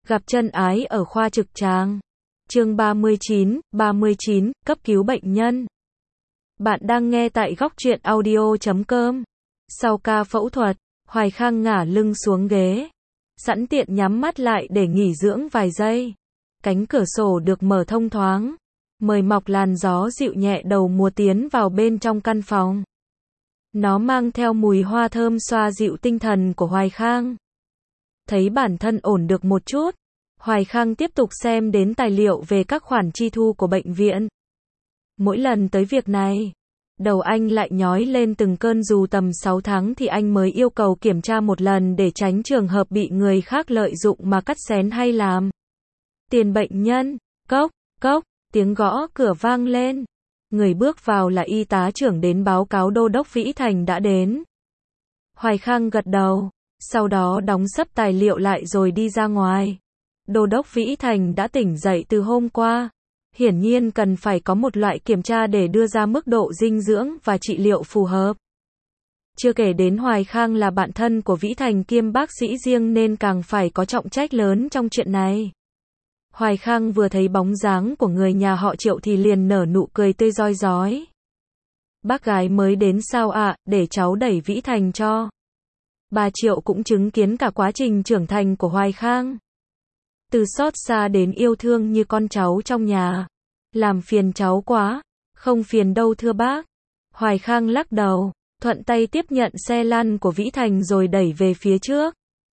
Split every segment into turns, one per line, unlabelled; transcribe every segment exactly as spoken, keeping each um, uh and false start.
Gặp chân ái ở khoa trực tràng. Chương ba mươi chín, ba mươi chín, cấp cứu bệnh nhân. Bạn đang nghe tại góc truyện audio chấm com. Sau ca phẫu thuật, Hoài Khang ngả lưng xuống ghế, sẵn tiện nhắm mắt lại để nghỉ dưỡng vài giây. Cánh cửa sổ được mở thông thoáng, mời mọc làn gió dịu nhẹ đầu mùa tiến vào bên trong căn phòng. Nó mang theo mùi hoa thơm xoa dịu tinh thần của Hoài Khang. Thấy bản thân ổn được một chút, Hoài Khang tiếp tục xem đến tài liệu về các khoản chi thu của bệnh viện. Mỗi lần tới việc này, đầu anh lại nhói lên từng cơn, dù tầm sáu tháng thì anh mới yêu cầu kiểm tra một lần để tránh trường hợp bị người khác lợi dụng mà cắt xén hay làm. Tiền bệnh nhân, cốc, cốc, tiếng gõ cửa vang lên. Người bước vào là y tá trưởng đến báo cáo đô đốc Vĩ Thành đã đến. Hoài Khang gật đầu, sau đó đóng sấp tài liệu lại rồi đi ra ngoài. Đô đốc Vĩ Thành đã tỉnh dậy từ hôm qua. Hiển nhiên cần phải có một loại kiểm tra để đưa ra mức độ dinh dưỡng và trị liệu phù hợp. Chưa kể đến Hoài Khang là bạn thân của Vĩ Thành kiêm bác sĩ riêng nên càng phải có trọng trách lớn trong chuyện này. Hoài Khang vừa thấy bóng dáng của người nhà họ Triệu thì liền nở nụ cười tươi rói rói. Bác gái mới đến sao ạ, à, để cháu đẩy Vĩ Thành cho. Bà Triệu cũng chứng kiến cả quá trình trưởng thành của Hoài Khang. Từ xót xa đến yêu thương như con cháu trong nhà. Làm phiền cháu quá. Không phiền đâu thưa bác. Hoài Khang lắc đầu, thuận tay tiếp nhận xe lăn của Vĩ Thành rồi đẩy về phía trước.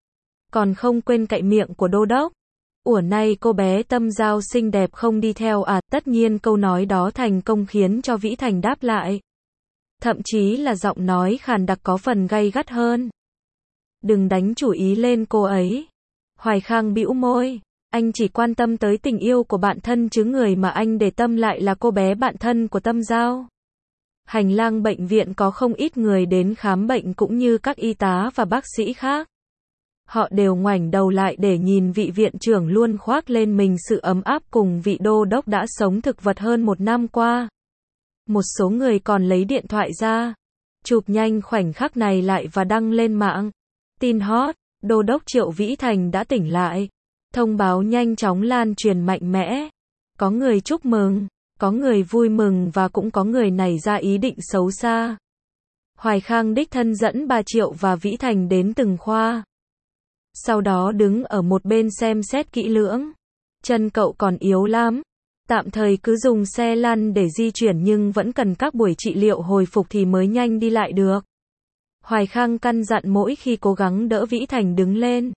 Còn không quên cạy miệng của đô đốc. Ủa nay cô bé Tâm Giao xinh đẹp không đi theo à? Tất nhiên câu nói đó thành công khiến cho Vĩ Thành đáp lại. Thậm chí là giọng nói khàn đặc có phần gay gắt hơn. Đừng đánh chủ ý lên cô ấy. Hoài Khang bĩu môi. Anh chỉ quan tâm tới tình yêu của bạn thân chứ người mà anh để tâm lại là cô bé bạn thân của Tâm Giao. Hành lang bệnh viện có không ít người đến khám bệnh cũng như các y tá và bác sĩ khác. Họ đều ngoảnh đầu lại để nhìn vị viện trưởng luôn khoác lên mình sự ấm áp cùng vị đô đốc đã sống thực vật hơn một năm qua. Một số người còn lấy điện thoại ra, chụp nhanh khoảnh khắc này lại và đăng lên mạng. Tin hot, đô đốc Triệu Vĩ Thành đã tỉnh lại. Thông báo nhanh chóng lan truyền mạnh mẽ. Có người chúc mừng, có người vui mừng và cũng có người nảy ra ý định xấu xa. Hoài Khang đích thân dẫn bà Triệu và Vĩ Thành đến từng khoa. Sau đó đứng ở một bên xem xét kỹ lưỡng. Chân cậu còn yếu lắm. Tạm thời cứ dùng xe lăn để di chuyển nhưng vẫn cần các buổi trị liệu hồi phục thì mới nhanh đi lại được. Hoài Khang căn dặn mỗi khi cố gắng đỡ Vĩ Thành đứng lên.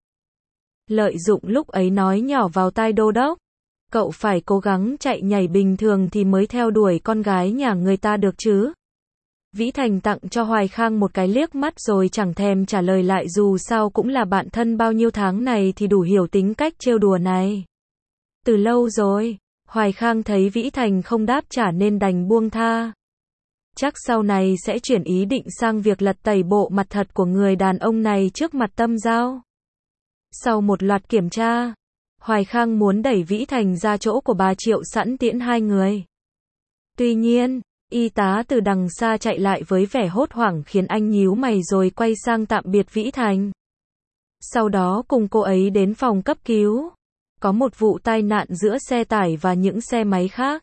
Lợi dụng lúc ấy nói nhỏ vào tai đô đốc. Cậu phải cố gắng chạy nhảy bình thường thì mới theo đuổi con gái nhà người ta được chứ. Vĩ Thành tặng cho Hoài Khang một cái liếc mắt rồi chẳng thèm trả lời lại, dù sao cũng là bạn thân bao nhiêu tháng này thì đủ hiểu tính cách trêu đùa này. Từ lâu rồi, Hoài Khang thấy Vĩ Thành không đáp trả nên đành buông tha. Chắc sau này sẽ chuyển ý định sang việc lật tẩy bộ mặt thật của người đàn ông này trước mặt Tâm Giao. Sau một loạt kiểm tra, Hoài Khang muốn đẩy Vĩ Thành ra chỗ của bà Triệu sẵn tiễn hai người. Tuy nhiên, y tá từ đằng xa chạy lại với vẻ hốt hoảng khiến anh nhíu mày rồi quay sang tạm biệt Vĩ Thành. Sau đó cùng cô ấy đến phòng cấp cứu. Có một vụ tai nạn giữa xe tải và những xe máy khác.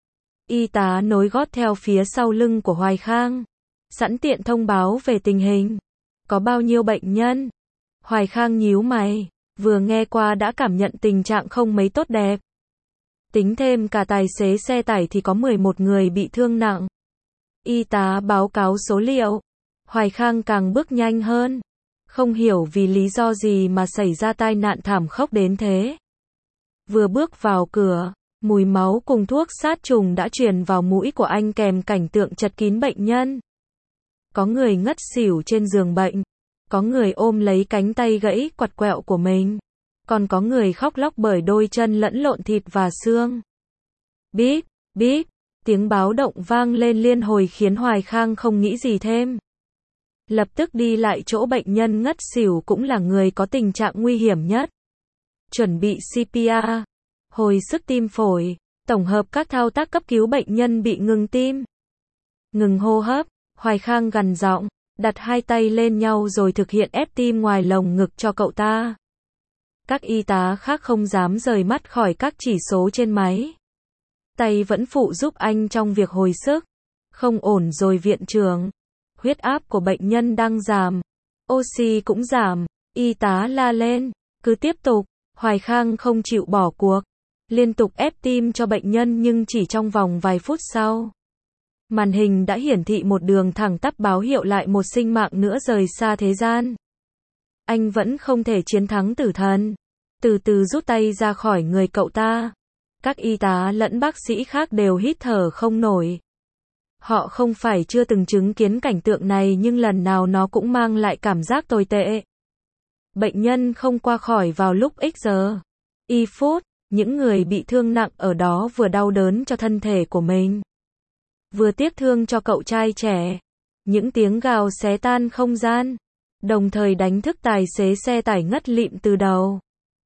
Y tá nối gót theo phía sau lưng của Hoài Khang, sẵn tiện thông báo về tình hình. Có bao nhiêu bệnh nhân? Hoài Khang nhíu mày, vừa nghe qua đã cảm nhận tình trạng không mấy tốt đẹp. Tính thêm cả tài xế xe tải thì có mười một người bị thương nặng. Y tá báo cáo số liệu. Hoài Khang càng bước nhanh hơn. Không hiểu vì lý do gì mà xảy ra tai nạn thảm khốc đến thế. Vừa bước vào cửa, mùi máu cùng thuốc sát trùng đã truyền vào mũi của anh kèm cảnh tượng chật kín bệnh nhân. Có người ngất xỉu trên giường bệnh. Có người ôm lấy cánh tay gãy quặt quẹo của mình. Còn có người khóc lóc bởi đôi chân lẫn lộn thịt và xương. Bíp, bíp, tiếng báo động vang lên liên hồi khiến Hoài Khang không nghĩ gì thêm. Lập tức đi lại chỗ bệnh nhân ngất xỉu cũng là người có tình trạng nguy hiểm nhất. Chuẩn bị xê pê rờ, hồi sức tim phổi, tổng hợp các thao tác cấp cứu bệnh nhân bị ngừng tim. Ngừng hô hấp, Hoài Khang gằn giọng, đặt hai tay lên nhau rồi thực hiện ép tim ngoài lồng ngực cho cậu ta. Các y tá khác không dám rời mắt khỏi các chỉ số trên máy. Tay vẫn phụ giúp anh trong việc hồi sức. Không ổn rồi viện trưởng. Huyết áp của bệnh nhân đang giảm. Oxy cũng giảm. Y tá la lên. Cứ tiếp tục. Hoài Khang không chịu bỏ cuộc. Liên tục ép tim cho bệnh nhân nhưng chỉ trong vòng vài phút sau. Màn hình đã hiển thị một đường thẳng tắp báo hiệu lại một sinh mạng nữa rời xa thế gian. Anh vẫn không thể chiến thắng tử thần. Từ từ rút tay ra khỏi người cậu ta. Các y tá lẫn bác sĩ khác đều hít thở không nổi. Họ không phải chưa từng chứng kiến cảnh tượng này nhưng lần nào nó cũng mang lại cảm giác tồi tệ. Bệnh nhân không qua khỏi vào lúc x giờ. Y phút, những người bị thương nặng ở đó vừa đau đớn cho thân thể của mình. Vừa tiếc thương cho cậu trai trẻ. Những tiếng gào xé tan không gian. Đồng thời đánh thức tài xế xe tải ngất lịm từ đầu.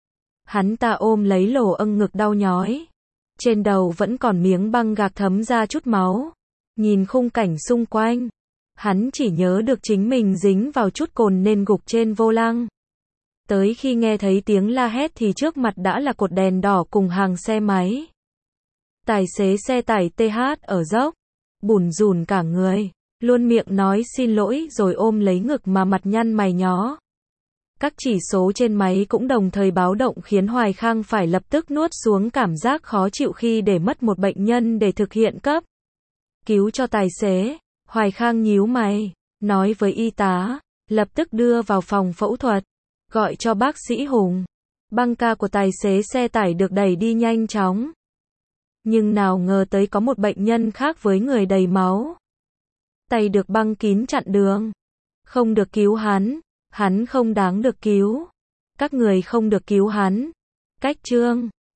Hắn ta ôm lấy lỗ âng ngực đau nhói. Trên đầu vẫn còn miếng băng gạc thấm ra chút máu. Nhìn khung cảnh xung quanh. Hắn chỉ nhớ được chính mình dính vào chút cồn nên gục trên vô lăng. Tới khi nghe thấy tiếng la hét thì trước mặt đã là cột đèn đỏ cùng hàng xe máy. Tài xế xe tải tê hát ở dốc. Bủn rủn cả người. Luôn miệng nói xin lỗi rồi ôm lấy ngực mà mặt nhăn mày nhó. Các chỉ số trên máy cũng đồng thời báo động khiến Hoài Khang phải lập tức nuốt xuống cảm giác khó chịu khi để mất một bệnh nhân để thực hiện cấp cứu cho tài xế. Hoài Khang nhíu mày, nói với y tá, lập tức đưa vào phòng phẫu thuật, gọi cho bác sĩ Hùng. Băng ca của tài xế xe tải được đẩy đi nhanh chóng. Nhưng nào ngờ tới có một bệnh nhân khác với người đầy máu. Tay được băng kín chặn đường. Không được cứu hắn. Hắn không đáng được cứu. Các người không được cứu hắn. Cách trương.